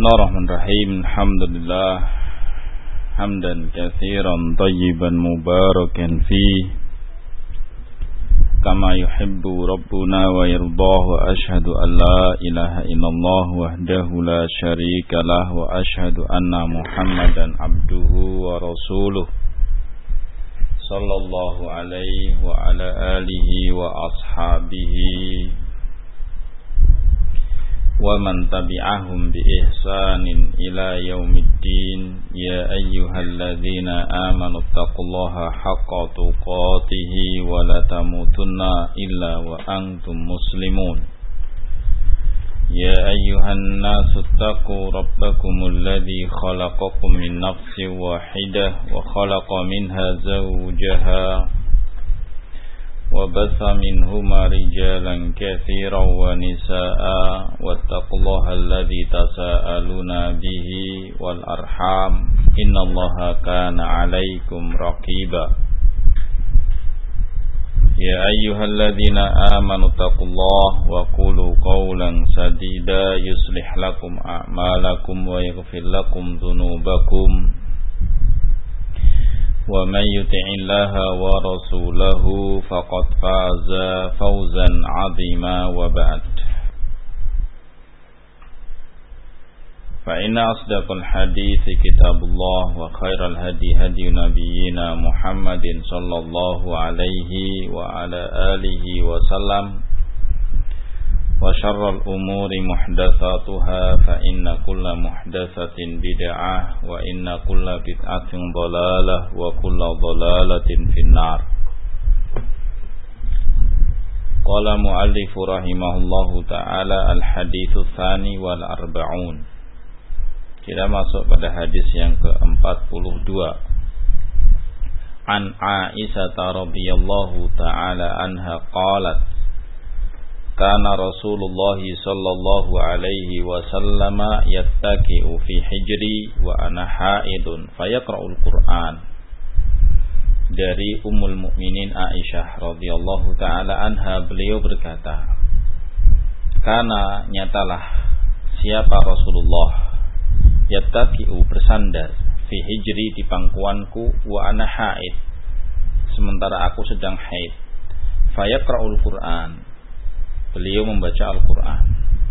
Bismillahirrahmanirrahim. Alhamdulillah hamdan katsiran tayyiban mubarakan fi kama yuhibbu rabbuna wa yardah wa ashhadu an la ilaha illallah wahdahu la syarika lah wa ashhadu anna Muhammadan abduhu wa rasuluh sallallahu alaihi wa ala alihi wa ashabihi wa man tabi'ahum bi ihsanin ila yaumiddin. Ya ayyuhalladzina amanu taqullaha haqqa tuqatih wa la tamutunna illa wa antum muslimun. Ya ayyuhan nasu taqu rabbakumul ladzi khalaqakum min nafsin wahidah wa khalaqa minha zawjaha وبث منهما رجالا كثيرا ونساء واتقوا الله الذي تساءلون به والأرحام إن الله كان عليكم رقيبا يا أيها الذين آمنوا اتقوا الله وقولوا قولا سديدا يصلح لكم أعمالكم ويغفر لكم ذنوبكم ومن يطع الله ورسوله فقد فاز فوزا عظيما وبعد فإن أصدق الحديث كتاب الله وخير الهدي هدي نبينا محمد صلى الله عليه وعلى آله وسلم وشر الأمور محدثاتها فإن كل محدثة بدعة وإن كل بدعة ضلالة وكل ضلالة في النار. قال مؤلف رحمه الله تعالى الحديث الثاني والأربعون. Kita masuk pada hadis yang ke-42. An Aisyah radhiyallahu ta'ala anha qalat Kana Rasulullah sallallahu alaihi wasallam yattaki'u fi hijri wa ana haidun fayaqra'ul Qur'an. Dari Ummul Mukminin Aisyah radhiyallahu taala anha, beliau berkata, Kana, nyatalah siapa Rasulullah, yattaki'u, bersandar, fi hijri, di pangkuanku, wa ana haid, sementara aku sedang haid, fayaqra'ul Qur'an, beliau membaca Al-Quran.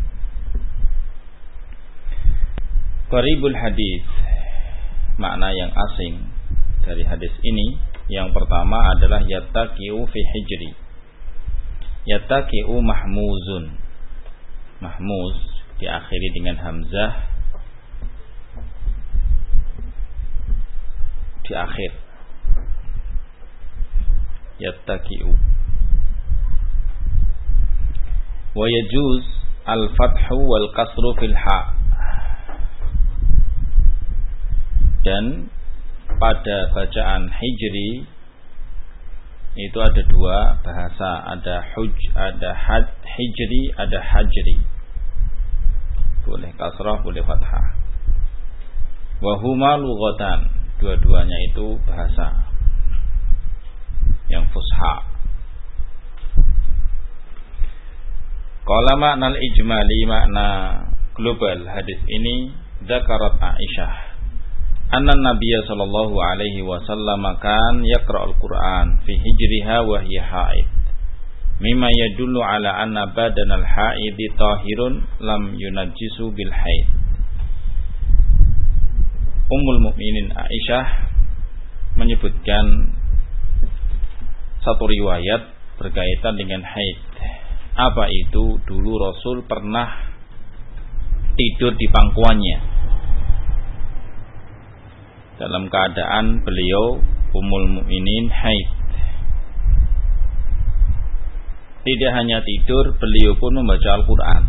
Qaribul hadis, makna yang asing dari hadis ini, yang pertama adalah yattaki'u fi hijri. Yattaki'u mahmuzun, mahmuz diakhiri dengan hamzah di akhir. Yattaki'u. Wa yajuz al-fathu wal kasru fil ha. Dan pada bacaan hijri itu ada dua bahasa, ada hijri, ada hajri. Boleh kasrah, boleh fathah. Wa huma lughatan, dua-duanya itu bahasa yang fusha. Qala makna al-ijmali, makna global hadis ini, dzakarat Aisyah anna Nabiya sallallahu alaihi wasallam kan yaqra'ul Qur'an fi hijriha wa hiya haid, mimma yadullu ala anna badanal haidi tahirun lam yunajjisu bil haid. Ummul Mukminin Aisyah menyebutkan satu riwayat berkaitan dengan haid. Apa itu? Dulu Rasul pernah tidur di pangkuannya dalam keadaan beliau Ummul Mukminin haid. Tidak hanya tidur, beliau pun membaca Al-Quran,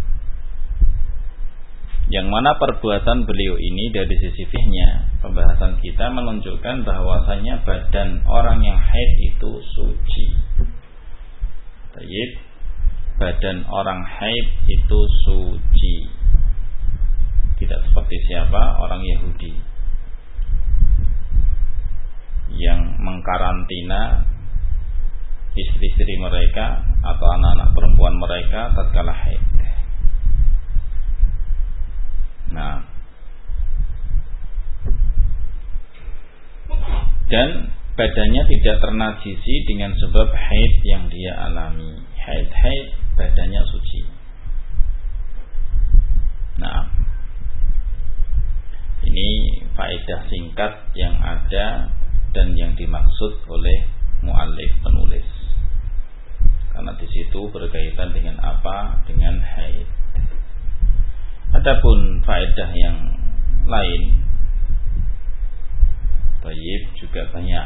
yang mana perbuatan beliau ini dari sisi fikihnya, pembahasan kita menunjukkan bahwasanya badan orang yang haid itu suci. Baik, badan orang haid itu suci, tidak seperti siapa orang Yahudi yang mengkarantina istri-istri mereka atau anak-anak perempuan mereka tatkala haid. Nah, dan badannya tidak ternajisi dengan sebab haid yang dia alami. Haid badannya suci. Nah, ini faedah singkat yang ada dan yang dimaksud oleh muallif penulis. Karena di situ berkaitan dengan apa? Dengan haid. Adapun faedah yang lain, baik juga banyak.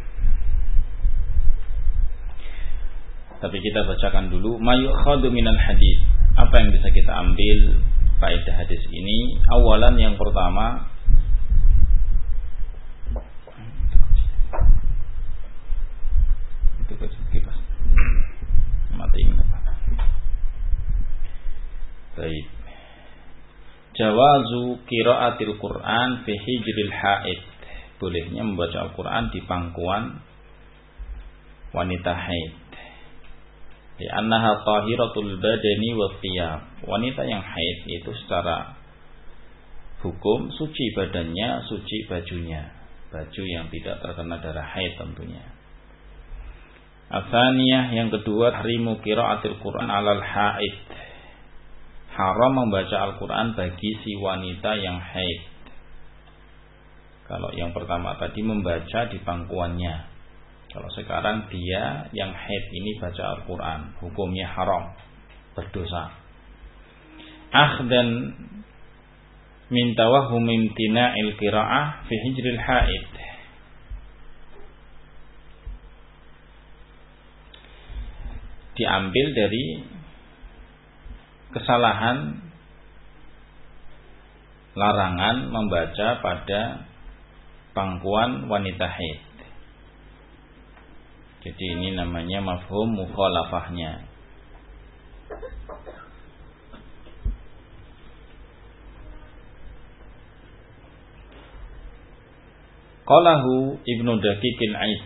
Tapi kita bacakan dulu ma yukhadu minal hadis. Apa yang bisa kita ambil faedah hadis ini? Awalan, yang pertama, itu kipas matiin apa? Baik. Jawazu qiraatil Qur'an fi hijril haid. Bolehnya membaca Al-Qur'an di pangkuan wanita haid. Li'annaha tahiratul badani wa thiyab. Wanita yang haid itu secara hukum suci badannya, suci bajunya. Baju yang tidak terkena darah haid tentunya. Atsaniyah, yang kedua, tahrimu qiraatil Qur'an 'alal haid. Haram membaca Al-Qur'an bagi si wanita yang haid. Kalau yang pertama tadi membaca di pangkuannya. Kalau sekarang dia yang haid ini baca Al-Qur'an, hukumnya haram, berdosa. Akhdan min tawahhum imtina'il qira'ah fi hijril haid. Diambil dari kesalahan larangan membaca pada pangkuan wanita haid. Jadi ini namanya mafhum mukhalafahnya. Qalahu Ibnu Daqiqil Aid.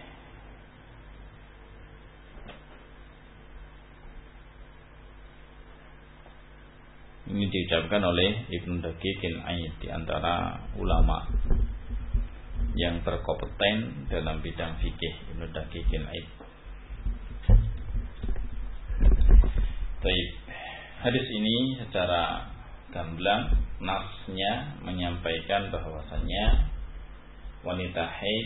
Ini diucapkan oleh Ibnu Daqiqil Aid, di antara ulama yang berkompeten dalam bidang fikih, Ibnu Daqiqil Aid. Baik. Hadis ini secara gamblang nasnya menyampaikan bahwasanya wanita haid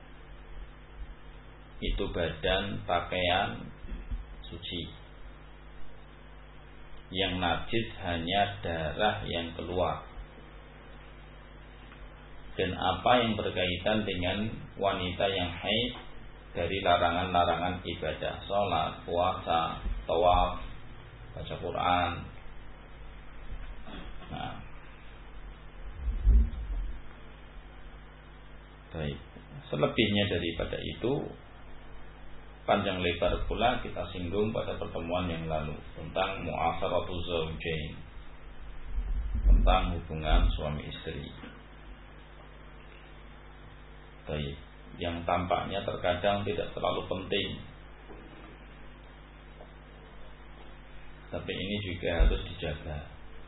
itu badan pakaian suci. Yang najis hanya darah yang keluar. Dan apa yang berkaitan dengan wanita yang haid dari larangan-larangan ibadah, sholat, puasa, tawaf, baca Quran. Nah, baik. Selebihnya daripada itu, panjang lebar pula kita singgung pada pertemuan yang lalu tentang mu'asharatuz zawjain, tentang hubungan suami istri. Baik, yang tampaknya terkadang tidak terlalu penting, tapi ini juga harus dijaga.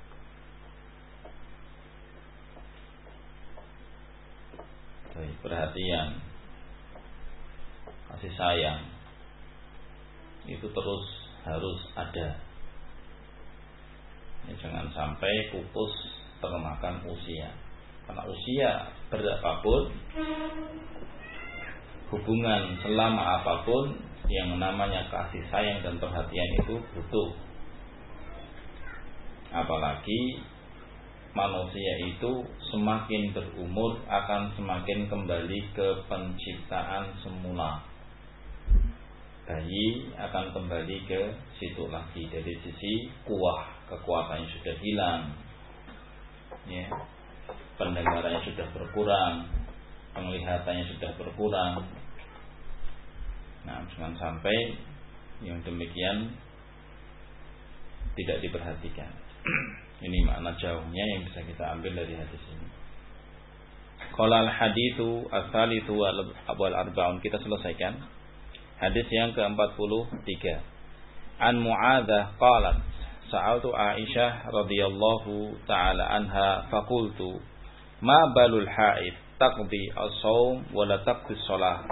Baik, perhatian, kasih sayang itu terus harus ada. Ya, jangan sampai pupus termakan usia. Karena usia berapapun, hubungan selama apapun, yang namanya kasih sayang dan perhatian itu butuh. Apalagi manusia itu semakin berumur akan semakin kembali ke penciptaan semula. Bayi akan kembali ke situ lagi. Dari sisi kekuatannya sudah hilang, ya, pendengarannya sudah berkurang, penglihatannya sudah berkurang. Nah, jangan sampai yang demikian tidak diperhatikan. Ini makna jauhnya yang bisa kita ambil dari hadis ini. Qala al-haditsu ats-tsalitsu wal arba'un. Kita selesaikan hadis yang ke-43. An Mu'adzah qalat, sa'altu Aisyah radhiyallahu ta'ala anha faqultu ma balul haid taqdi as-shaum wa la taqdi as-shalah.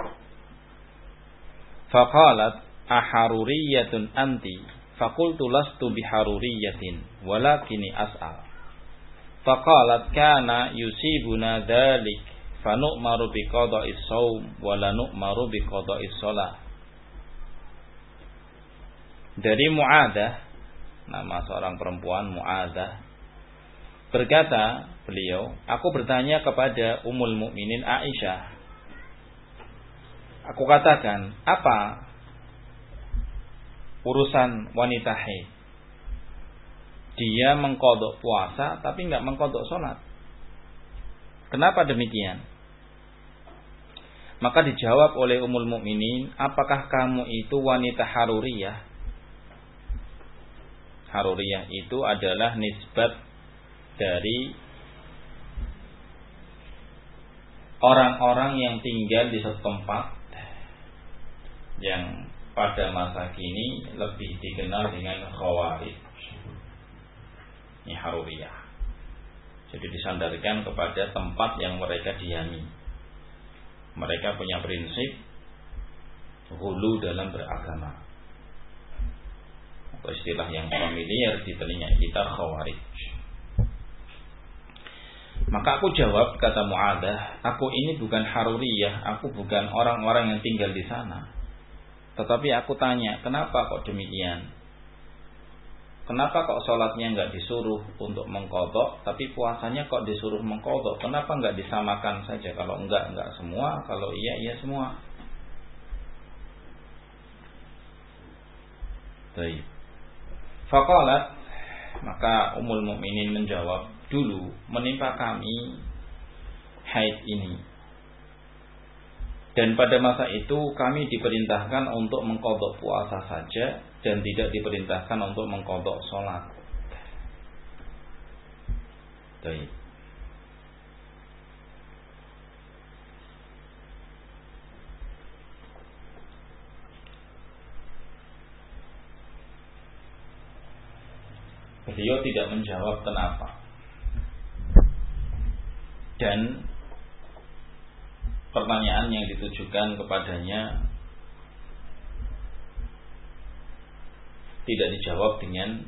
Faqalat aharuriyatun anti? Faqultu lastu biharuriyatin walakini as'al. Faqalat kana yusibuna dzalik fanu'maru biqada'is shaum wa la nu'maru biqada'is shalah. Dari Mu'adzah, nama seorang perempuan Mu'adzah, berkata beliau, aku bertanya kepada Ummul Mukminin Aisyah. Aku katakan, apa urusan wanita haid? Dia mengqadha puasa tapi enggak mengqadha salat. Kenapa demikian? Maka dijawab oleh Ummul Mukminin, apakah kamu itu wanita haruriyah? Haruriyah itu adalah nisbat dari orang-orang yang tinggal di satu tempat yang pada masa kini lebih dikenal dengan Khawarij. Ini Haruriyah. Jadi disandarkan kepada tempat yang mereka diami. Mereka punya prinsip hulu dalam beragama. Atau istilah yang familiar di telinga kita, Khawarij. Maka aku jawab, kata Mu'adzah, aku ini bukan Haruriyah, aku bukan orang-orang yang tinggal di sana. Tetapi aku tanya, kenapa kok demikian? Kenapa kok sholatnya enggak disuruh untuk mengqadha, tapi puasanya kok disuruh mengqadha? Kenapa enggak disamakan saja? Kalau enggak semua, kalau iya semua. Baik. Faqalat, maka Ummul Mukminin menjawab, dulu menimpa kami haid ini. Dan pada masa itu kami diperintahkan untuk mengqadha puasa saja dan tidak diperintahkan untuk mengqadha salat. Baik. Beliau tidak menjawab kenapa. Dan pertanyaan yang ditujukan kepadanya tidak dijawab dengan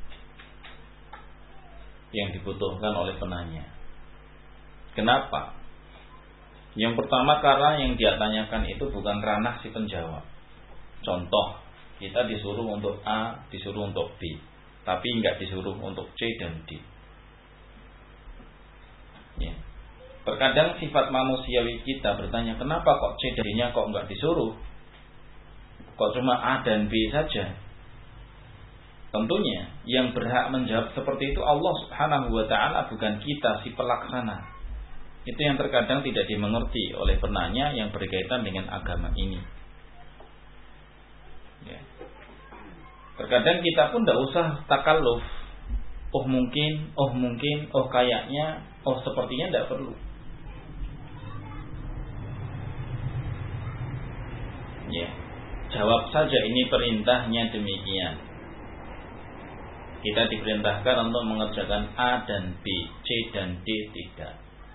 yang dibutuhkan oleh penanya. Kenapa? Yang pertama, karena yang dia tanyakan itu bukan ranah si penjawab. Contoh, kita disuruh untuk A, disuruh untuk B, tapi enggak disuruh untuk C dan D. Ya. Terkadang sifat manusiawi kita bertanya, kenapa kok C dan D-nya kok enggak disuruh? Kok cuma A dan B saja? Tentunya yang berhak menjawab seperti itu Allah Subhanahu wa ta'ala, bukan kita si pelaksana. Itu yang terkadang tidak dimengerti oleh penanya yang berkaitan dengan agama ini. Ya. Terkadang kita pun tidak usah takalluf. Oh mungkin, oh kayaknya, oh sepertinya tidak perlu. Ya, jawab saja, ini perintahnya demikian. Kita diperintahkan untuk mengerjakan A dan B, C dan D tidak.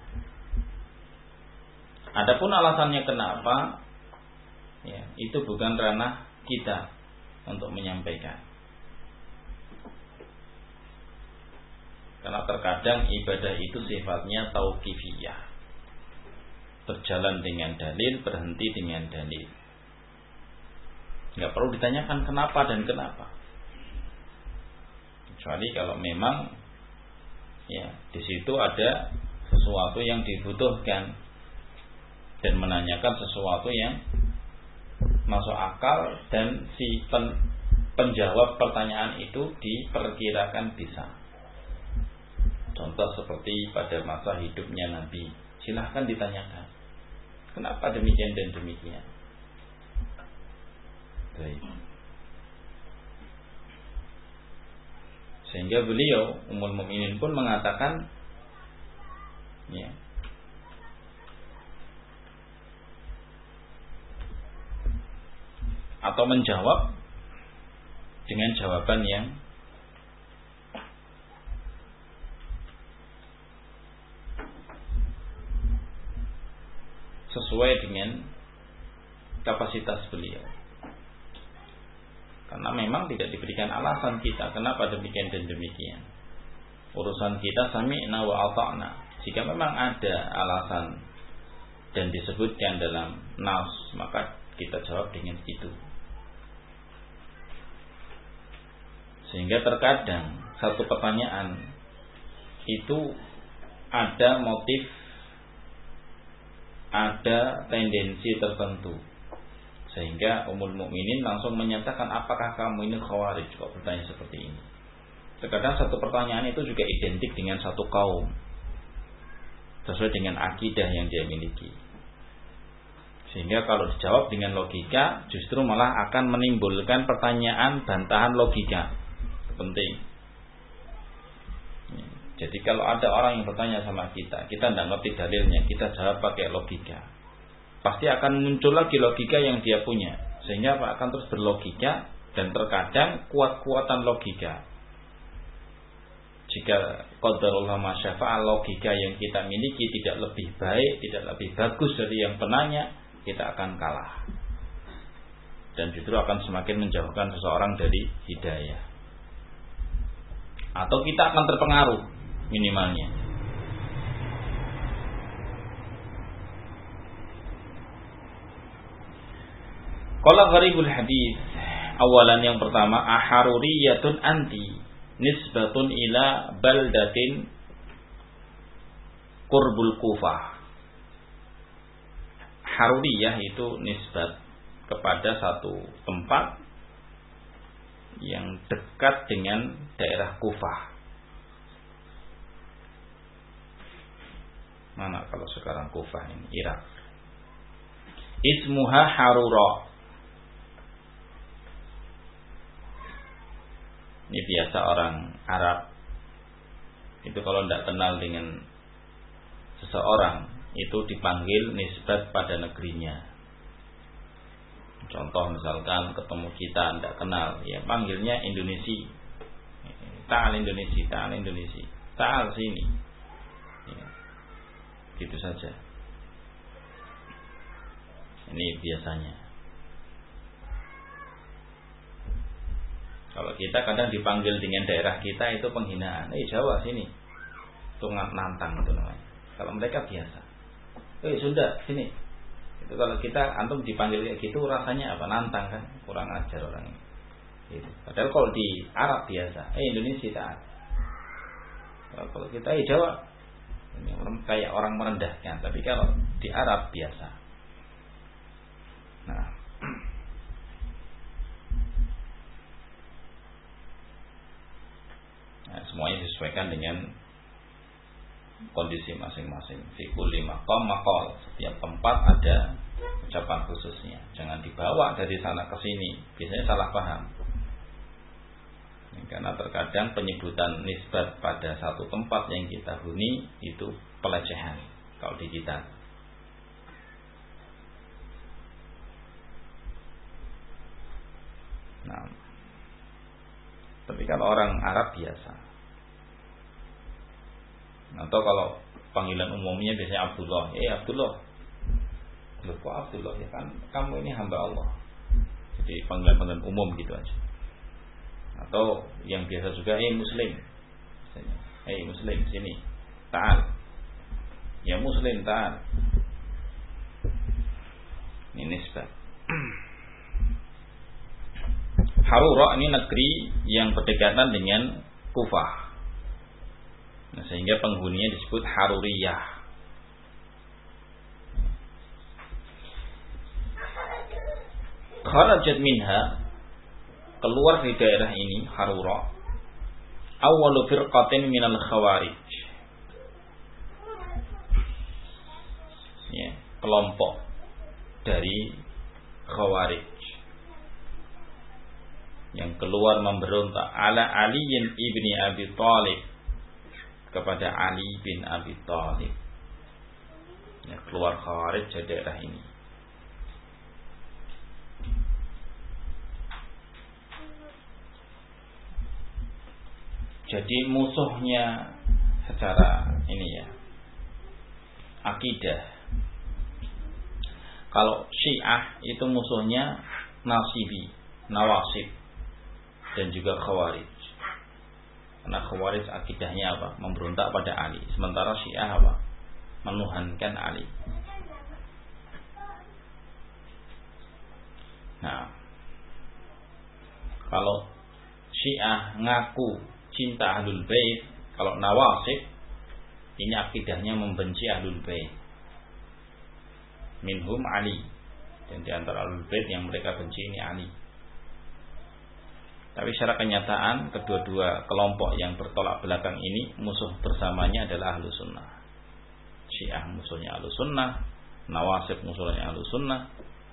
Adapun alasannya kenapa, ya, itu bukan ranah kita untuk menyampaikan. Karena terkadang ibadah itu sifatnya tauqifiyah, berjalan dengan dalil, berhenti dengan dalil. Nggak perlu ditanyakan kenapa dan kenapa. Kecuali kalau memang ya di situ ada sesuatu yang dibutuhkan dan menanyakan sesuatu yang masuk akal dan si penjawab pertanyaan itu diperkirakan bisa. Contoh seperti pada masa hidupnya Nabi, silahkan ditanyakan kenapa demikian dan demikian. Baik. Sehingga beliau Ummul Mukminin pun mengatakan, ya, atau menjawab dengan jawaban yang sesuai dengan kapasitas beliau. Karena memang tidak diberikan alasan kita kenapa demikian dan demikian. Urusan kita sami'na wa ata'na. Jika memang ada alasan dan disebutkan dalam nas, maka kita jawab dengan itu. Sehingga terkadang satu pertanyaan itu ada motif, ada tendensi tertentu, sehingga Ummul Mukminin langsung menyatakan, apakah kamu ini khawarij kok bertanya seperti ini. Terkadang satu pertanyaan itu juga identik dengan satu kaum, sesuai dengan akidah yang dia miliki. Sehingga kalau dijawab dengan logika, justru malah akan menimbulkan pertanyaan bantahan logika. Penting. Jadi kalau ada orang yang bertanya sama kita tidak ngerti dalilnya, kita jawab pakai logika, pasti akan muncul lagi logika yang dia punya, sehingga akan terus berlogika. Dan terkadang kuat-kuatan logika, jika qadarullah masyafa'al, logika yang kita miliki tidak lebih baik, tidak lebih bagus dari yang penanya, kita akan kalah dan justru akan semakin menjauhkan seseorang dari hidayah, atau kita akan terpengaruh minimalnya. Qala gharibul hadis, awalan yang pertama, aharuriyatun anti nisbatun ila baldatin qurbul Kufah. Haruriyah itu nisbat kepada satu tempat yang dekat dengan daerah Kufah. Mana kalau sekarang Kufah ini? Irak. Ismuha Harura. Ini biasa orang Arab itu kalau tidak kenal dengan seseorang itu dipanggil nisbat pada negerinya. Contoh misalkan ketemu kita tidak kenal, ya panggilnya Indonesia. Ta'al Indonesia, ta'al Indonesia, ta'al sini. Ya, gitu saja. Ini biasanya. Kalau kita kadang dipanggil dengan daerah kita itu penghinaan. Jawa sini, itu nantang itu namanya. Kalau mereka biasa. Sunda sini. Itu kalau kita antum dipanggil kayak gitu rasanya apa? Nantang kan? Kurang ajar orang ini. Gitu. Padahal kalau di Arab biasa, Indonesia taat. Kalau kita Jawa, ini kayak orang merendahkan. Tapi kalau di Arab biasa. Nah, semuanya disesuaikan dengan kondisi masing-masing. Fi kulli maqam maqal. Setiap tempat ada ucapan khususnya. Jangan dibawa dari sana ke sini. Biasanya salah paham. Karena terkadang penyebutan nisbat pada satu tempat yang kita huni itu pelecehan kalau di kita. Nah, tapi kalau orang Arab biasa. Atau kalau panggilan umumnya biasanya Abdullah. Abdullah. Loh kok Abdullah? Ya kan kamu ini hamba Allah. Jadi panggilan-panggilan umum gitu aja. Atau yang biasa juga Muslim. Muslim sini. Ta'al. Ya Muslim ta'al. Ini nisbah. Harura ini negeri yang berdekatan dengan Kufah. Nah, sehingga penghuninya disebut Haruriyah. Kharajat minha, keluar di daerah ini Harura, awwalu firqatin minal khawarij. Ya, kelompok dari Khawarij yang keluar memberontak ala Aliyin ibni Abi Thalib, kepada Ali bin Abi Thalib. Ya, keluar Khawarij dari daerah ini. Jadi musuhnya secara ini ya, akidah Kalau Syiah itu musuhnya Nasibi, Nawasib, dan juga Khawarij. Karena Khawarij akidahnya apa? Memberontak pada Ali. Sementara Syiah apa? Menuhankan Ali. Nah, kalau Syiah ngaku cinta Ahlul Bait, kalau Nawasib ini akidahnya membenci Ahlul Bait. Minhum Ali, dan di antara Ahlul Bait yang mereka benci ini Ali. Tapi secara kenyataan kedua-dua kelompok yang bertolak belakang ini musuh bersamanya adalah Ahlus Sunnah. Syiah musuhnya Ahlus Sunnah, Nawasib musuhnya Ahlus Sunnah.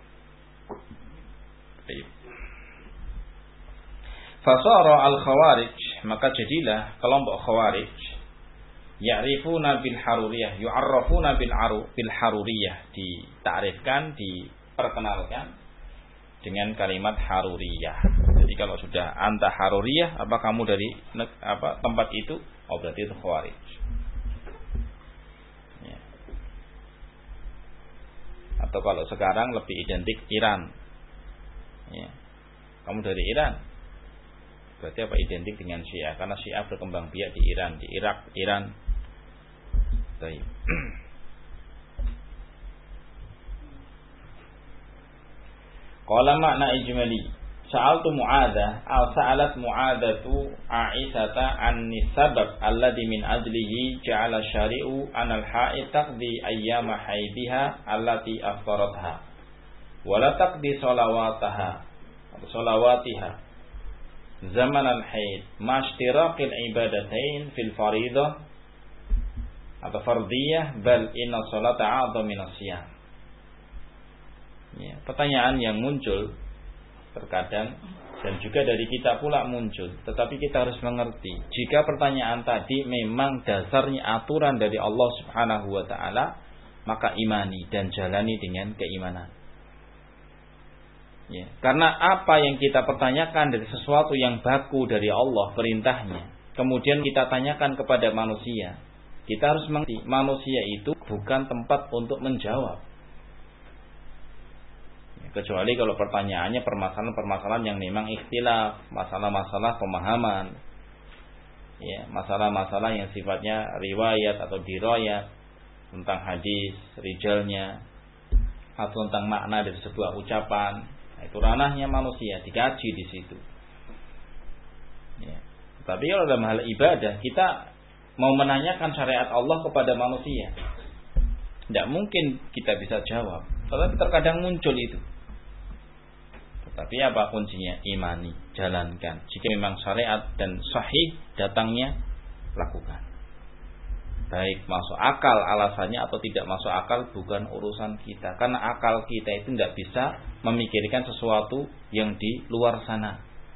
Fasara al-Khawarij, maka jadilah kelompok Khawarij ya'rifuna bil haruriyah, yu'arrafuna bil haruriyah, ditarifkan, diperkenalkan dengan kalimat haruriyah. Jadi kalau sudah anta haruriyah, apa kamu dari tempat itu? Oh, berarti itu Khawarij. Ya. Atau kalau sekarang lebih identik Iran. Ya. Kamu dari Iran, berarti apa? Identik dengan Syiah, karena Syiah berkembang biak di Iran, di Irak, Iran. Baik. Qala makna ijmali, sa'altu Mu'adzah aw sa'alat Mu'adzatu Aisyata an nisabab alladhi min ajlihi ja'ala syari'u anal haid taqdi ayyama haidiha allati aftaratha wa la taqdi salawatiha zaman al-haid ma ishtiraqil ibadatain fil faridah atau fardiyah, bal inna salata a'dham min as-siyam. Ya, pertanyaan yang muncul terkadang dan juga dari kita pula muncul, tetapi kita harus mengerti jika pertanyaan tadi memang dasarnya aturan dari Allah Subhanahu wa taala, maka imani dan jalani dengan keimanan. Ya, karena apa yang kita pertanyakan dari sesuatu yang baku dari Allah perintahnya, kemudian kita tanyakan kepada manusia, kita harus mengerti manusia itu bukan tempat untuk menjawab. Ya, kecuali kalau pertanyaannya permasalahan-permasalahan yang memang ikhtilaf, masalah-masalah pemahaman, ya, masalah-masalah yang sifatnya riwayat atau dirayat tentang hadis, rijalnya, atau tentang makna dari sebuah ucapan. Itu ranahnya manusia, dikaji di situ. Ya. Tapi kalau dalam hal ibadah, kita mau menanyakan syariat Allah kepada manusia, tidak mungkin kita bisa jawab. Tetapi terkadang muncul itu. Tetapi apa kuncinya? Imani, jalankan. Jika memang syariat dan sahih datangnya, lakukan. Baik masuk akal alasannya atau tidak masuk akal bukan urusan kita, karena akal kita itu tidak bisa memikirkan sesuatu yang di luar sana.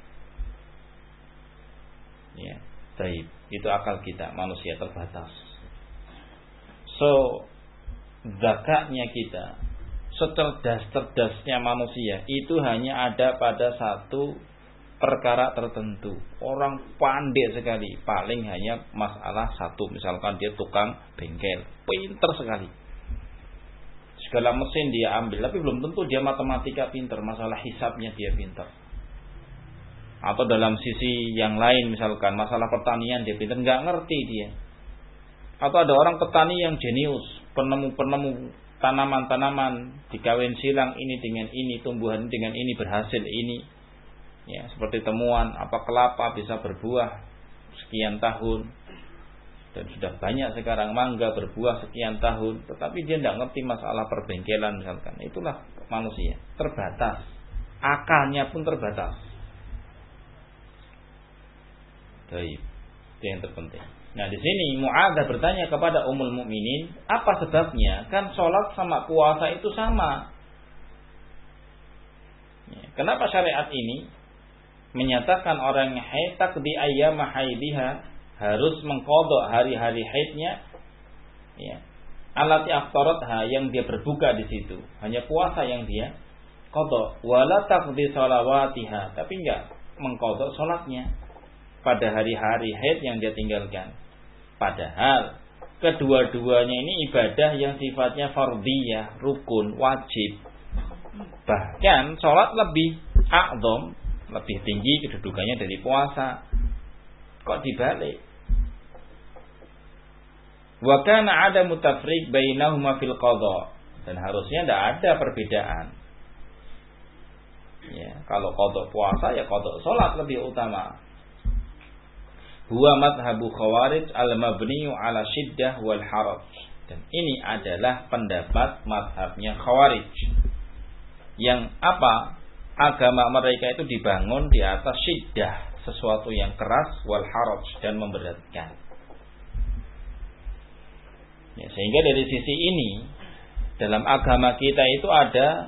Ya, baik, itu akal kita, manusia terbatas. So, zakatnya kita, secerdas-cerdasnya manusia itu hanya ada pada satu perkara tertentu. Orang pandai sekali, paling hanya masalah satu, misalkan dia tukang bengkel, pinter sekali, segala mesin dia ambil, tapi belum tentu dia matematika pinter, masalah hisabnya dia pinter. Atau dalam sisi yang lain, misalkan masalah pertanian dia pinter, nggak ngerti dia. Atau ada orang petani yang jenius, penemu tanaman-tanaman, dikawin silang ini dengan ini, tumbuhan dengan ini, berhasil ini. Ya, seperti temuan apa kelapa bisa berbuah sekian tahun, dan sudah banyak sekarang mangga berbuah sekian tahun, tetapi dia tidak ngerti masalah perbengkelan misalkan. Itulah manusia, terbatas, akalnya pun terbatas. Baik, itu yang terpenting. Nah, di sini Mu'adzah bertanya kepada Ummul Mukminin, apa sebabnya? Kan sholat sama puasa itu sama. Ya, kenapa syariat ini menyatakan orang yang haid taqdi ayyama haidiha, harus mengqadha hari-hari haidnya, ya, allati aftaratha, yang dia berbuka di situ, hanya puasa yang dia qadha, wala taqdi salawatiha, tapi enggak mengqadha salatnya pada hari-hari haid yang dia tinggalkan. Padahal kedua-duanya ini ibadah yang sifatnya fardhiyah, rukun, wajib. Bahkan sholat lebih a'zam, lebih tinggi kedudukannya dari puasa. Kok dibalik? Wa kana 'adamu tafriq bainahuma fil qada. Dan harusnya tidak ada perbedaan. Ya, kalau qada puasa ya qada sholat lebih utama. Huwa madhabu khawarij al-mabniyu ala syiddah wal haraj. Dan ini adalah pendapat madhabnya khawarij. Yang apa? Agama mereka itu dibangun di atas syiddah, sesuatu yang keras, wal haraj, dan memberatkan. Ya, sehingga dari sisi ini, dalam agama kita itu ada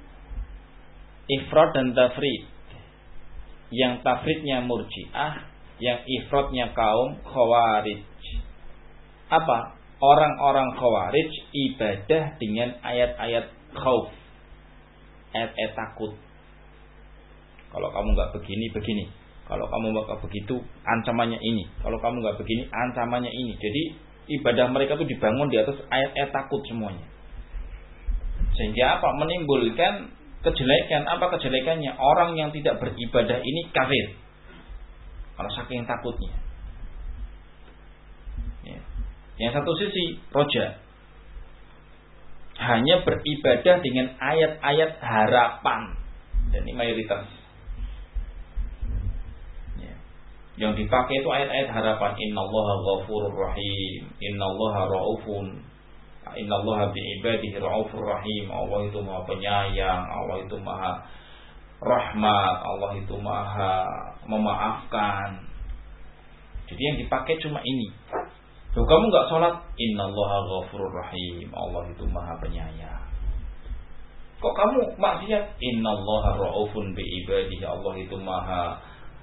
ifrad dan tafrid. Yang tafridnya murji'ah, yang ifradnya kaum khawarij. Apa? Orang-orang khawarij ibadah dengan ayat-ayat khauf, ayat-ayat takut. Kalau kamu nggak begini, begini. Kalau kamu nggak begitu, ancamannya ini. Kalau kamu nggak begini, ancamannya ini. Jadi ibadah mereka itu dibangun di atas ayat-ayat takut semuanya. Sehingga apa? Menimbulkan kejelekan. Apa kejelekannya? Orang yang tidak beribadah ini kafir. Kalau saking takutnya. Ya. Yang satu sisi roja, hanya beribadah dengan ayat-ayat harapan, dan ini mayoritas. Ya. Yang dipakai itu ayat-ayat harapan. Innallaha ghafurur rahim, innallaha raufun, innallaha bi'ibadihi raufur rahim. Allah itu maha penyayang, Allah itu maha rahmat, Allah itu maha memaafkan. Jadi yang dipakai cuma ini. Loh, kamu nggak sholat? Innallaha ghafurur rahim, Allah itu maha penyayang. Kok kamu maksiat? Innallaha raufun bi'ibadihi, Allah itu maha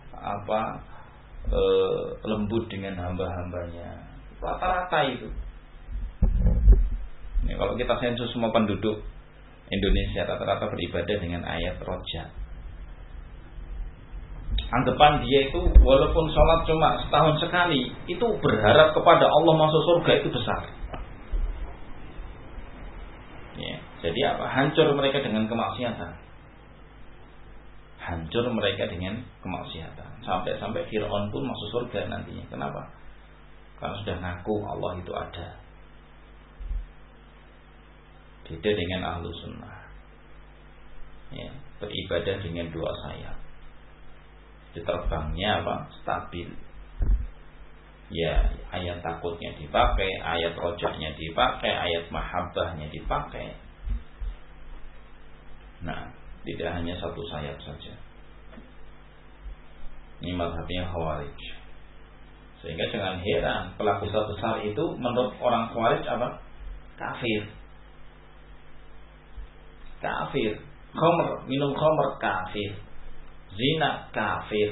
lembut dengan hamba-hambanya. Rata-rata itu. Ini kalau kita sensus semua penduduk Indonesia, rata-rata beribadah dengan ayat roja. Anggapan dia itu walaupun sholat cuma setahun sekali, itu berharap kepada Allah masuk surga itu besar. Ya, jadi apa? Hancur mereka dengan kemaksiatan. Hancur mereka dengan kemaksiatan. Sampai Fir'aun pun masuk surga nantinya. Kenapa? Karena sudah ngaku Allah itu ada. Beda dengan ahlu sunnah. Ya, beribadah dengan dua sayap. Terbangnya apa? Stabil. Ya, ayat takutnya dipakai, ayat rojaknya dipakai, ayat mahabbahnya dipakai. Nah, tidak hanya satu sayap saja. Ini mazhabnya khawarij. Sehingga jangan heran pelaku dosa besar itu menurut orang khawarij apa? Kafir. Kafir. Khamr, minum khamr kafir. Zina kafir.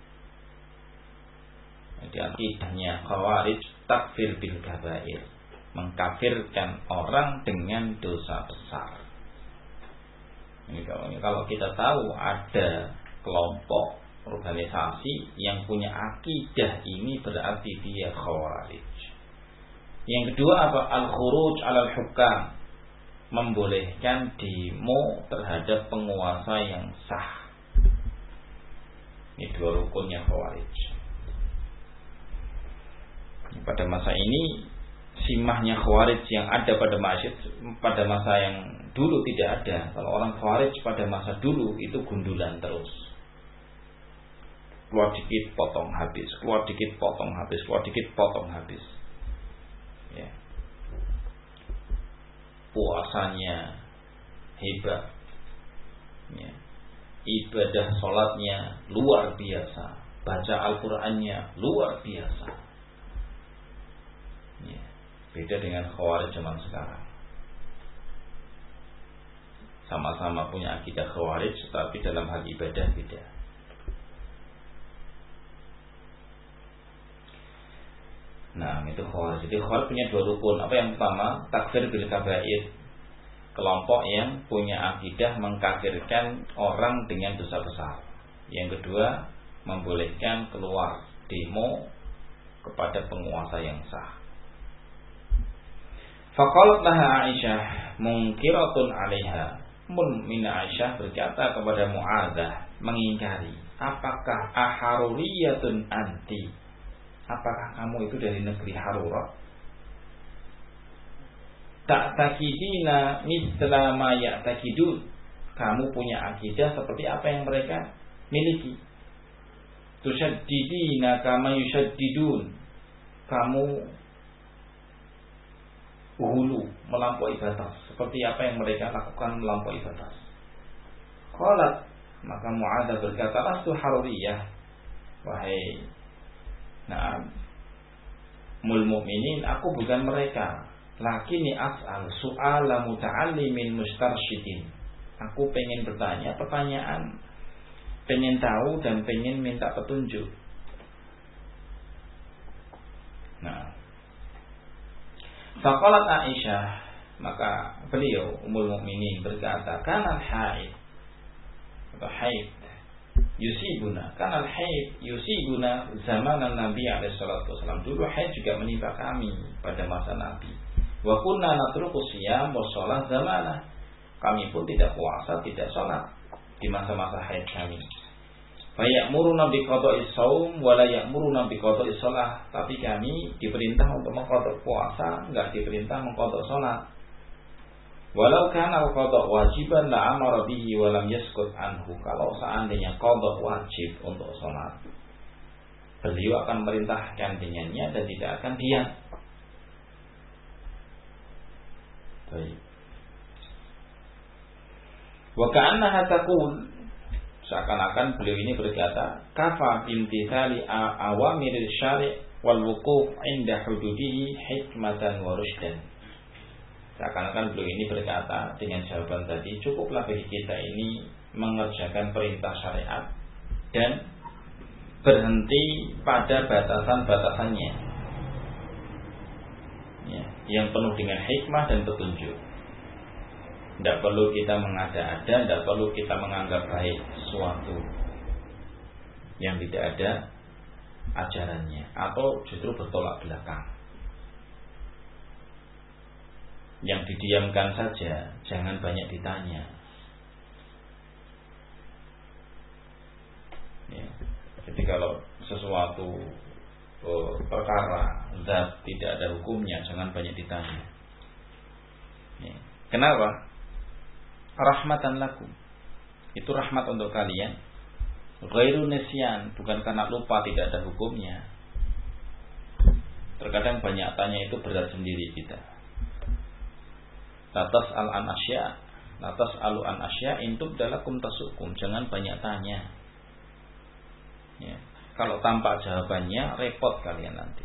Jadi akidahnya khawarij takfir bil kabair, mengkafirkan orang dengan dosa besar. Ini kalau kita tahu ada kelompok organisasi yang punya akidah ini, berarti dia khawarij. Yang kedua apa? Al-khuruj 'alal hukam, membolehkan demo terhadap penguasa yang sah. Ini dua rukunnya khawarij. Pada masa ini simahnya khawarij yang ada pada masa yang dulu tidak ada. Kalau orang khawarij pada masa dulu itu gundulan terus. Keluar dikit potong habis, keluar dikit potong habis, keluar dikit potong habis. Ya. Puasanya hebat. Ya. Ibadah sholatnya luar biasa, baca Al-Qur'annya luar biasa. Ya, beda dengan khawarij zaman sekarang. Sama-sama punya akidah khawarij, tetapi dalam hal ibadah beda. Nah, itu khawarij. Jadi khawarij punya dua rukun. Apa yang pertama? Takfir bil kabair. Kelompok yang punya akidah mengkafirkan orang dengan dosa besar. Yang kedua, membolehkan keluar demo kepada penguasa yang sah. Faqalat laha Aisyah mungkiratun 'alaiha. Mukminah Aisyah berkata kepada Mu'adzah, mengingkari, apakah aharuriyatun anti? Apakah kamu itu dari negeri Harurah? Tak takidina misla ma ya'takidun. Kamu punya akidah seperti apa yang mereka miliki. Tusyaddidina kama yusyaddidun. Kamu hulu, melampaui batas, seperti apa yang mereka lakukan melampaui batas. Qalat, maka Mu'adzah berkata, lastu haruriyah, wahai Ummul Mukminin, aku bukan mereka. Lakini as'al su'ala muta'allimin mustarsyidin. Aku pengen bertanya pertanyaan, pengen tahu dan pengen minta petunjuk. Faqalat Aisyah, maka beliau Ummul Mukminin berkata, kanal haid atau haid yusibuna, kanal haid yusibuna zamanan Nabi alaihi salatu wasallam. Dulu haid juga menimpa kami pada masa Nabi. Wa kunna natruku shiyam wa shalah zamanah. Kami pun tidak puasa, tidak salat di masa-masa haid kami. Fa ya'muruna bi qada'is shaum wa la ya'muruna bi qada'is shalah. Tapi kami diperintah untuk mengqada' puasa, enggak diperintah mengqada' salat. Walau kana al-qada' wajiban la amara bihi wa lam yaskut anhu. Kalau seandainya qada' wajib untuk salat, beliau akan merintahkan dengannya dan tidak akan diam. Baik. Wa ka'annaha taqul, seakan-akan beliau ini berkata, kafa bimtithali awamiril syari' wal wuquf 'inda hududihi hikmatan wa rusydan. Seakan-akan beliau ini berkata dengan jawaban tadi, cukuplah bagi kita ini mengerjakan perintah syariat dan berhenti pada batasan-batasannya, ya, yang penuh dengan hikmah dan petunjuk. Tidak perlu kita mengada-ada, tidak perlu kita menganggap baik sesuatu yang tidak ada ajarannya atau justru bertolak belakang. Yang didiamkan saja, jangan banyak ditanya. Ya. Jadi kalau sesuatu perkara zat tidak ada hukumnya, jangan banyak ditanya. Ya. Kenapa? Rahmatan lakum. Itu rahmat untuk kalian. Ghairu nisyan, bukan karena lupa, tidak ada hukumnya. Terkadang banyak tanya itu berat sendiri kita. Latas al-an asya, latas alu an asya intub dalakum tasukum. Jangan banyak tanya. Ya. Kalau tampak jawabannya, repot kalian nanti.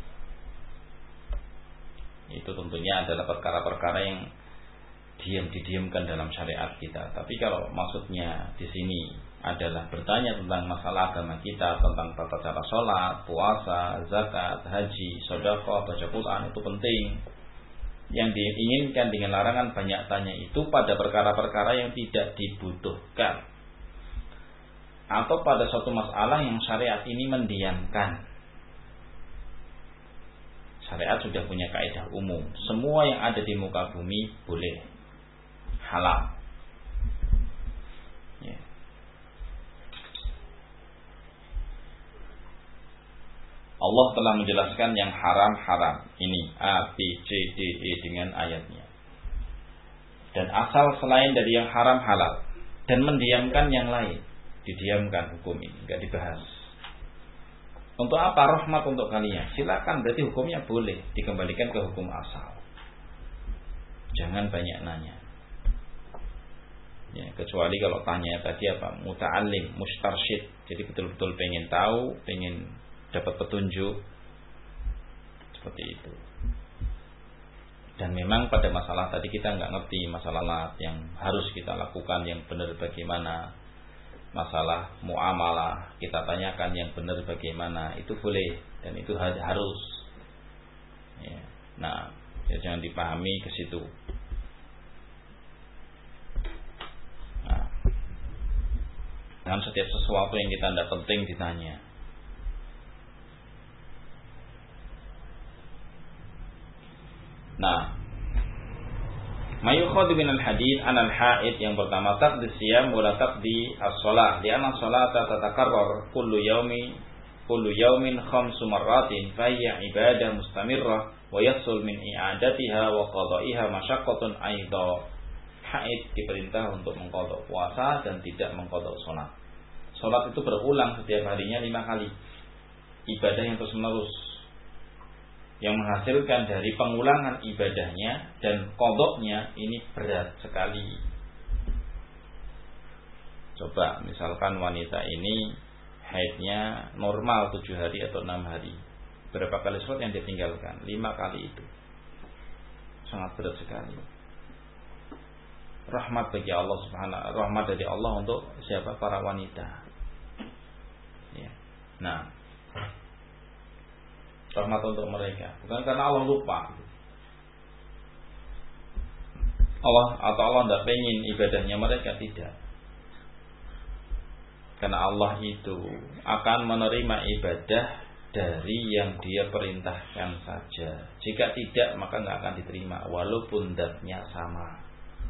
Itu tentunya adalah perkara-perkara yang didiamkan dalam syariat kita. Tapi kalau maksudnya di sini adalah bertanya tentang masalah agama kita, tentang tata cara sholat, puasa, zakat, haji, sedekah, baca Quran, itu penting. Yang diinginkan dengan larangan banyak tanya itu pada perkara-perkara yang tidak dibutuhkan, atau pada suatu masalah yang syariat ini mendiamkan. Syariat sudah punya kaidah umum, semua yang ada di muka bumi boleh, halal. Ya. Allah telah menjelaskan yang haram-haram. Ini A, B, C, D, E dengan ayatnya. Dan asal selain dari yang haram halal. Dan mendiamkan yang lain. Didiamkan hukum ini, enggak dibahas. Untuk apa? Rahmat untuk kalian. Silakan, berarti hukumnya boleh dikembalikan ke hukum asal. Jangan banyak nanya. Ya, kecuali kalau tanya tadi apa? Muta'allim, mustarsyid. Jadi betul-betul pengen tahu, pengen dapat petunjuk. Seperti itu. Dan memang pada masalah tadi kita nggak ngerti masalah yang harus kita lakukan yang benar bagaimana. Masalah muamalah kita tanyakan yang benar bagaimana, itu boleh dan itu harus. Ya. Nah, ya jangan dipahami ke situ. Nah, dengan setiap sesuatu yang kita tidak penting ditanya. Nah, Mayukhadhu minal hadits anal haid, yang pertama taqdi siyam wa la taqdi as-shalah li'anna as-salata tatakarrar kullu yawmin khamsu marratin fa hiya ibadah mustamirrah wa yahsul min i'adatiha wa qada'iha masyaqqatun aidha. Haid diperintah untuk mengqadha puasa dan tidak mengqadha salat. Salat itu berulang setiap harinya 5 kali. Ibadah yang terus-menerus yang menghasilkan dari pengulangan ibadahnya dan qadha'nya ini berat sekali. Coba misalkan wanita ini haidnya normal 7 hari atau 6 hari. Berapa kali sholat yang ditinggalkan? 5 kali itu. Sangat berat sekali. Rahmat bagi Allah Subhanahu, rahmat dari Allah untuk siapa? Para wanita. Ya. Nah, rahmat untuk mereka, bukan karena Allah lupa. Allah tidak pengen ibadahnya mereka, tidak. Karena Allah itu akan menerima ibadah dari yang Dia perintahkan saja. Jika tidak, maka nggak akan diterima, walaupun zatnya sama.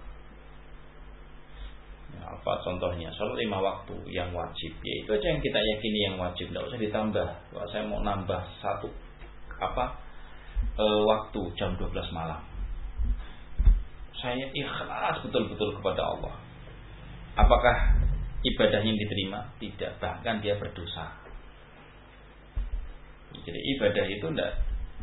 Ya, apa contohnya? Sholat 5 waktu yang wajib, ya itu aja yang kita yakini yang wajib, tidak usah ditambah. Kalau saya mau nambah satu waktu jam 12 malam, saya ikhlas betul-betul kepada Allah. Apakah ibadahnya diterima? Tidak, bahkan dia berdosa. Jadi ibadah itu tidak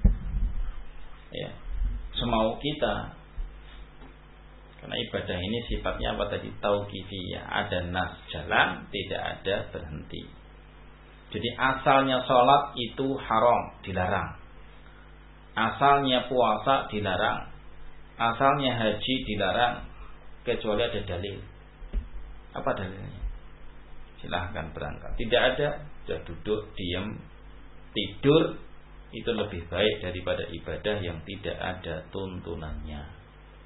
ya semau kita, karena ibadah ini sifatnya apa tadi? Tauqifiyah, ada nas jalan, tidak ada berhenti. Jadi asalnya sholat itu haram, dilarang. Asalnya puasa dilarang. Asalnya haji dilarang, kecuali ada dalil. Apa dalilnya? Silahkan berangkat. Tidak ada, sudah duduk, diam, tidur, itu lebih baik daripada ibadah yang tidak ada tuntunannya.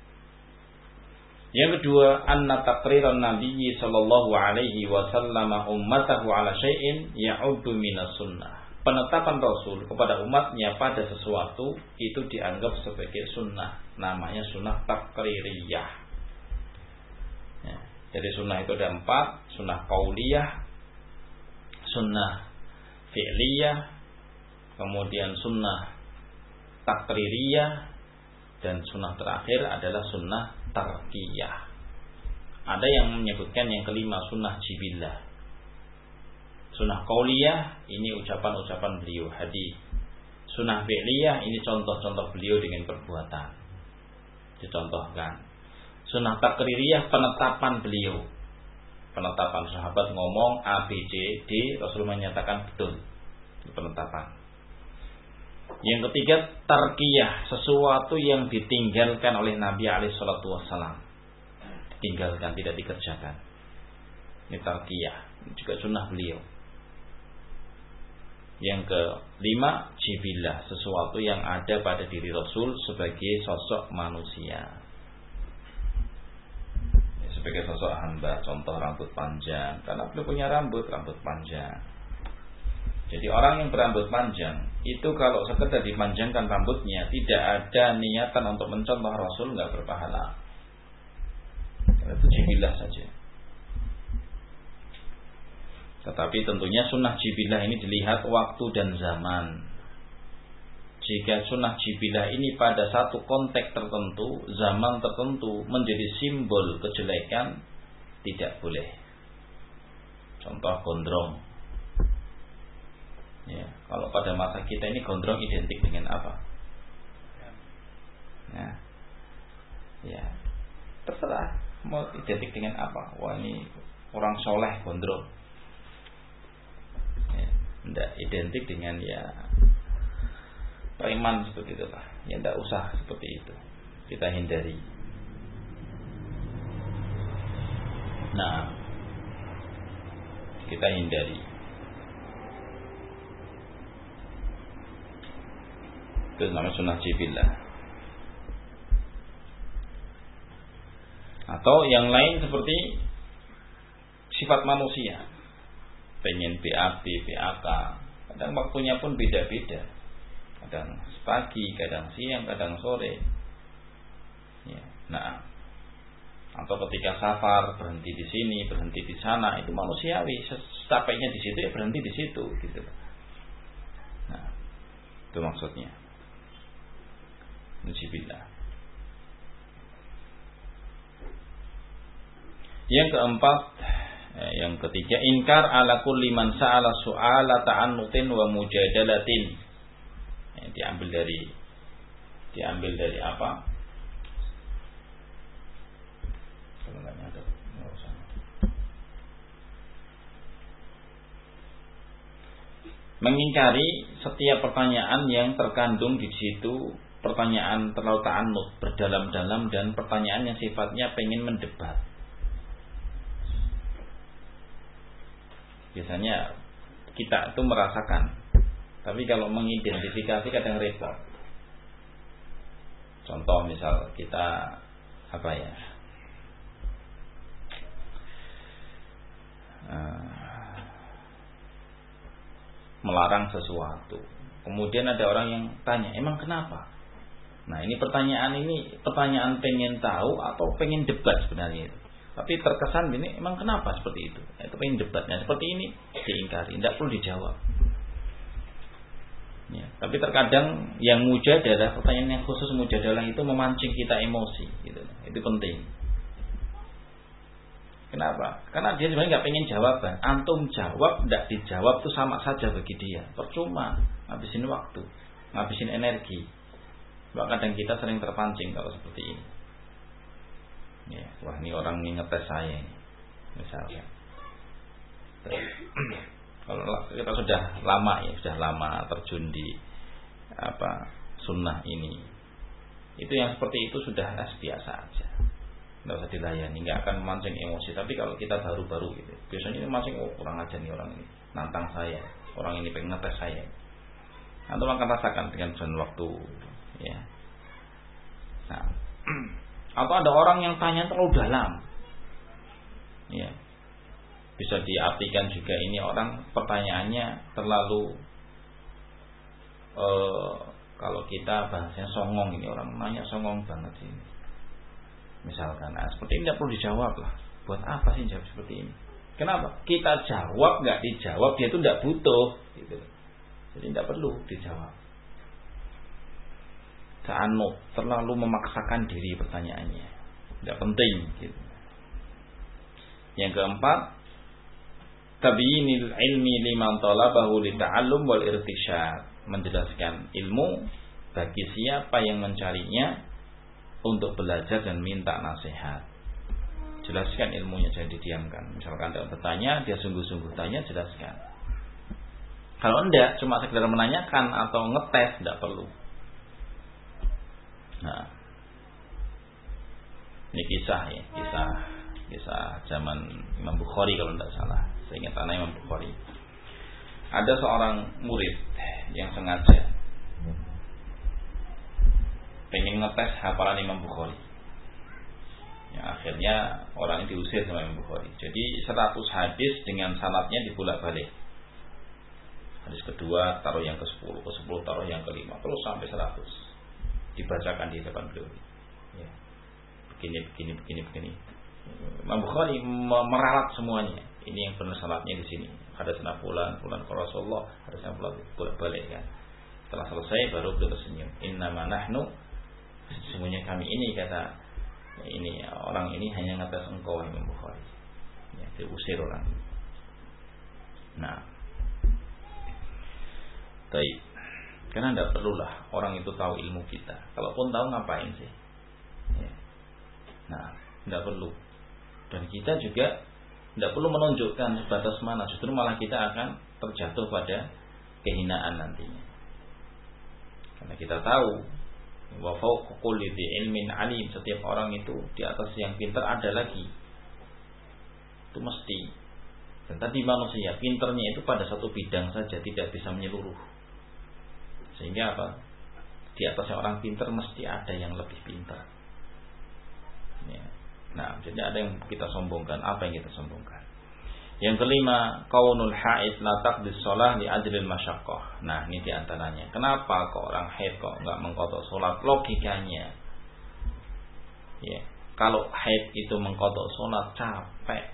Yang kedua, anna taqriran nabiyyi sallallahu alaihi wasallam ummatahu ala syai'in ya'uddu minas sunnah. Penetapan Rasul kepada umatnya pada sesuatu itu dianggap sebagai sunnah. Namanya sunnah taqririyah. Ya, jadi sunnah itu ada 4, sunnah qauliyah, sunnah fi'liyah, kemudian sunnah taqririyah, dan sunnah terakhir adalah sunnah tarkiyah. Ada yang menyebutkan yang kelima sunnah jibillah. Sunnah qauliyah ini ucapan-ucapan beliau, hadis. Sunnah fi'liyah ini contoh-contoh beliau dengan perbuatan, dicontohkan. Sunnah taqririyah penetapan beliau, penetapan sahabat ngomong A, B, C, D, Rasul menyatakan betul, penetapan. Yang ketiga tarkiyah, sesuatu yang ditinggalkan oleh Nabi alaihi salatu wassalam, ditinggalkan, tidak dikerjakan. Ini tarkiyah, ini juga sunnah beliau. Yang kelima jibillah, sesuatu yang ada pada diri Rasul sebagai sosok manusia, sebagai sosok hamba. Contoh rambut panjang, karena beliau punya rambut panjang. Jadi orang yang berambut panjang itu kalau sekedar dipanjangkan rambutnya, tidak ada niatan untuk mencontoh Rasul, nggak berpahala. Karena itu jibillah saja. Tetapi tentunya sunnah jibillah ini dilihat waktu dan zaman. Jika sunnah jibillah ini pada satu konteks tertentu, zaman tertentu menjadi simbol kejelekan, tidak boleh. Contoh gondrong. Ya, kalau pada masa kita ini gondrong identik dengan apa? Ya, terserah mau identik dengan apa. Wah, ini orang soleh gondrong. Ya, tidak identik dengan ya preman seperti itulah. Ya, tidak usah seperti itu. Kita hindari. Nah, kita hindari. Itu namanya sunnah jibillah. Atau yang lain seperti sifat manusia, pengen BAB, PAK, kadang waktunya pun beda-beda, kadang pagi, kadang siang, kadang sore. Ya. Nah, atau ketika safar berhenti di sini, berhenti di sana, itu manusiawi. Capeknya di situ ya berhenti di situ, gitu. Nah, itu maksudnya. Nusibillah. Yang keempat, yang ketiga, ingkar ala kulli man sa'ala su'ala ta'annutin wa mujadalatin. Diambil dari apa? Mengingkari setiap pertanyaan yang terkandung di situ, pertanyaan terlalu ta'annud, berdalam-dalam, dan pertanyaan yang sifatnya pengen mendebat. Biasanya kita itu merasakan, tapi kalau mengidentifikasi kadang repot. Contoh misal kita melarang sesuatu, kemudian ada orang yang tanya, emang kenapa? Nah, ini pertanyaan pengen tahu atau pengen debat sebenarnya itu. Tapi terkesan gini, emang kenapa seperti itu? Itu pengen debatnya seperti ini, diingkari, tidak perlu dijawab. Ya, tapi terkadang yang mujadalah, pertanyaan yang khusus mujadalah itu memancing kita emosi, gitu. Itu penting. Kenapa? Karena dia sebenarnya nggak pengen jawaban. Antum jawab, tidak dijawab itu sama saja bagi dia. Percuma, ngabisin waktu, ngabisin energi. Bahkan kadang kita sering terpancing kalau seperti ini. Ya, wah ini orang ini ngetes saya ini, misalnya. Kalau kita sudah lama terjun di sunnah ini, itu yang seperti itu sudah biasa aja. Nggak usah dilayani, nggak akan memancing emosi. Tapi kalau kita baru-baru gitu, biasanya ini mancing, kurang aja nih orang ini, nantang saya, orang ini pengen ngetes saya. Antum akan rasakan dengan jalan waktu, ya. Nah, atau ada orang yang tanya terlalu dalam, ya. Bisa diartikan juga ini orang pertanyaannya terlalu, kalau kita bahasanya songong, ini orang nanya songong banget ini. Misalkan, seperti ini tidak perlu dijawab lah. Buat apa sih jawab seperti ini? Kenapa? Kita jawab, nggak dijawab, dia itu tidak butuh, gitu. Jadi tidak perlu dijawab. Ta'annud, terlalu memaksakan diri pertanyaannya, tidak penting, gitu. Yang keempat, tabyinil ilmi liman talabahu lita'allum wal irtisyad, menjelaskan ilmu bagi siapa yang mencarinya untuk belajar dan minta nasihat. Jelaskan ilmunya, jangan didiamkan. Misalkan dia bertanya, dia sungguh-sungguh tanya, jelaskan. Kalau enggak, cuma sekedar menanyakan atau ngetes, tidak perlu. Nah, ini kisah zaman Imam Bukhari kalau tidak salah. Saya ingat anak Imam Bukhari. Ada seorang murid yang sengaja pengen ngetes hafalan Imam Bukhari. Ya, akhirnya orang ini diusir sama Imam Bukhari. Jadi 100 hadis dengan sanadnya dibolak-balik. Hadis kedua taruh yang ke-10, ke-10 taruh yang ke-5, terus sampai 100. Dibacakan di depan beliau. Ya. Begini. Imam Bukhari meralat semuanya. Ini yang benar sanadnya di sini. Hadatsana fulan qala Rasulullah, hadatsana fulan bolak-balik kan. Setelah selesai baru beliau tersenyum. Innama nahnu, sesungguhnya kami ini, kata ini orang ini hanya ngetes engkau Imam Bukhari. Ya, diusir orang. Nah, baik. Karena tidak perlulah orang itu tahu ilmu kita. Kalaupun tahu ngapain sih? Ya. Nah, tidak perlu. Dan kita juga tidak perlu menunjukkan sebatas mana. Justru malah kita akan terjatuh pada kehinaan nantinya. Karena kita tahu wa fawqa kulli dzi ilmin alim, setiap orang itu di atas yang pintar ada lagi. Itu mesti. Dan tadi manusia pintarnya itu pada satu bidang saja, tidak bisa menyeluruh. Sehingga apa? Di atasnya orang pintar mesti ada yang lebih pintar. Ya. Nah, jadi ada yang kita sombongkan. Apa yang kita sombongkan? Yang kelima, qaunul haid la taqdis shalah li ajlil masyaqqah. Nah, ini diantaranya. Kenapa kok orang haid kok enggak mengqadha salat? Logikanya, ya, kalau haid itu mengqadha salat capek.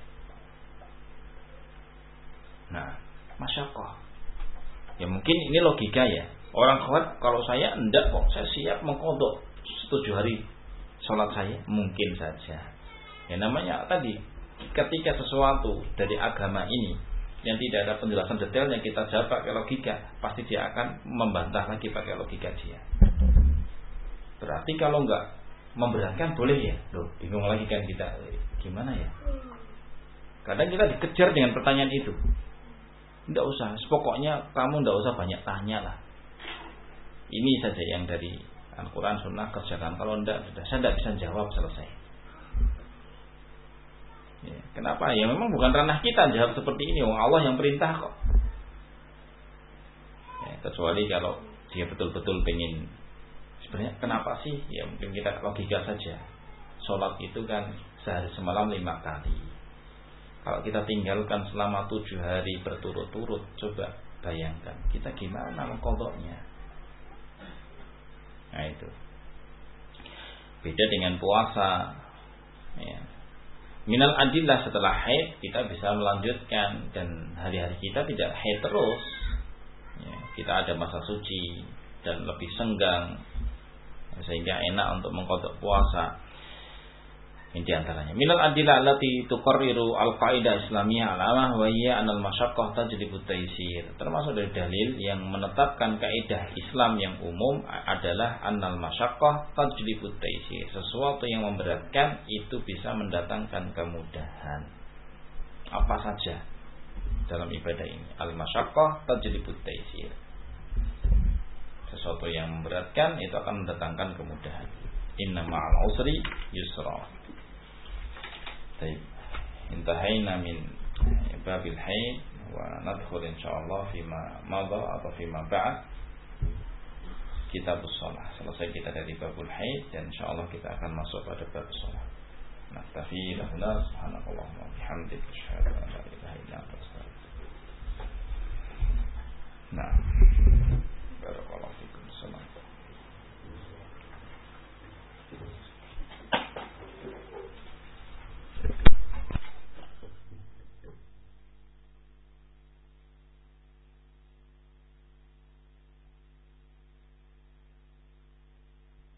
Nah, masyaqqah. Ya mungkin ini logika ya. Orang khawatir kalau saya enggak kok, saya siap mengqadha 7 hari salat saya, mungkin saja. Ya namanya tadi, ketika sesuatu dari agama ini yang tidak ada penjelasan detailnya kita jawab pakai logika, pasti dia akan membantah lagi pakai logika dia. Berarti kalau enggak memberatkan boleh ya? Loh, bingung lagi kan kita. Gimana ya? Kadang kita dikejar dengan pertanyaan itu. Enggak usah, pokoknya kamu enggak usah banyak tanya lah. Ini saja yang dari Al-Quran Sunnah kerjakan. Kalau enggak, saya enggak bisa jawab, selesai. Ya, kenapa? Ya memang bukan ranah kita jawab seperti ini. Allah yang perintah kok. Ya, kecuali kalau dia betul-betul pengen. Sebenarnya kenapa sih? Ya mungkin kita logika saja. Sholat itu kan sehari semalam 5 kali. Kalau kita tinggalkan selama 7 hari berturut-turut, coba bayangkan kita gimana mengqadhanya. Nah itu. Beda dengan puasa. Ya. Minal adillah, setelah haid kita bisa melanjutkan, dan hari-hari kita tidak haid terus. Ya, kita ada masa suci dan lebih senggang, sehingga enak untuk mengqadha puasa. Ini diantaranya. Minal adillah allati tuqarriru al-qaidah islamiyah al-amah wa hiya anal masyaqqah tajlibu taysir. Termasuk dari dalil yang menetapkan kaidah Islam yang umum adalah annal masyaqqah tajlibu taysir. Sesuatu yang memberatkan itu bisa mendatangkan kemudahan. Apa saja dalam ibadah ini? Al-masyaqqah tajlibu taysir. Sesuatu yang memberatkan itu akan mendatangkan kemudahan. Inna ma'al usri yusra. Baik, intahayna min babil haid wa nadkhul insyaallah fima madha atau fima ba'd kitabus shalah. Selesai kita dari babul haid dan insyaallah kita akan masuk pada bab shalah. Naktafi lahuna subhanakallahumma wa bihamdika asyhadu an la ilaha illa anta astaghfiruka. Nah, barakallahu fikum.